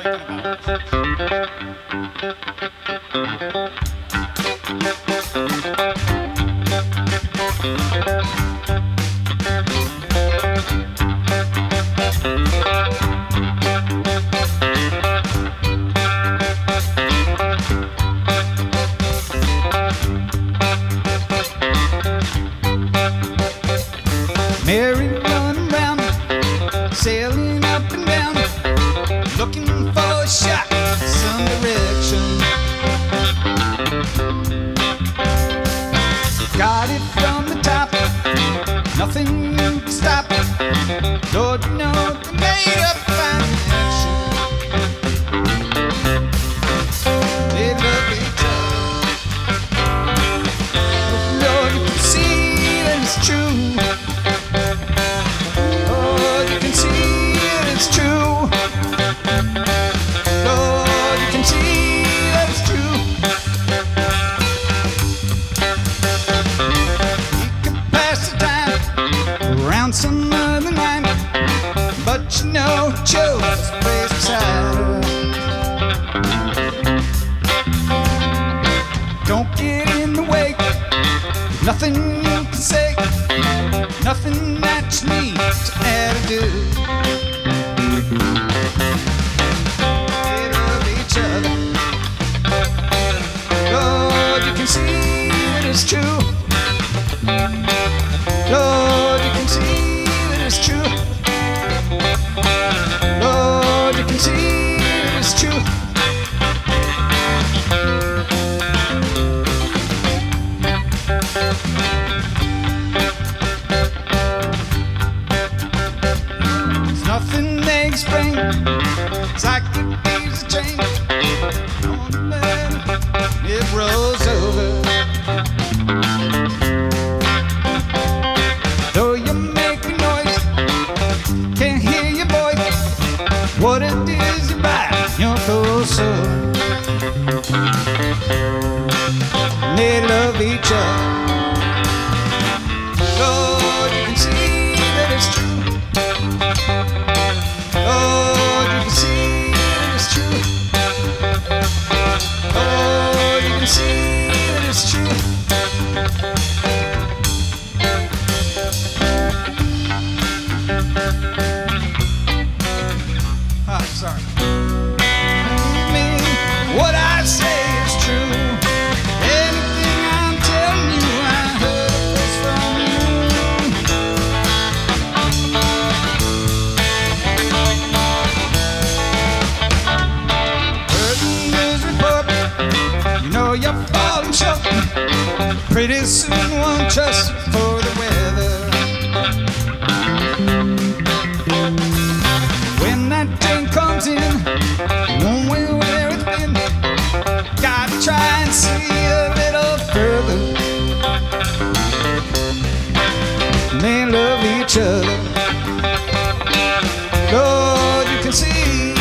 Mary running round, sailing up and down, looking for a shot, some direction. Got it from the top, nothing can stop. Lord, you know they made up fine action. They love each other. Lord, you can see that it's true. Lord, you can see that it's true. Lord, you can see that it's true. You can pass the time around some other night, but you know Joe's place beside her. Don't get in the way, nothing you can say, nothing that you need to add or do. They love each other. Lord, you can see that it's true. Lord, you can see that it's true. Lord, you can see that it's true. There's nothing they explain. It's like the leaves change. On the bed, it rolls over. Though you make a noise, can't hear your voice. What it is you buy, your cold soul. They love each other. Lord, you can see that it's true. Lord, you can see that it's true. Lord, you can see that it's true. Oh, sorry. Believe me, what I say is true. Anything I'm telling you, I heard is from you. Heard the news report, you know you're falling short. Pretty soon won't trust you for the weather. When that train comes in, won't we where it's been? Gotta try and see a little further. They love each other. Lord, you can see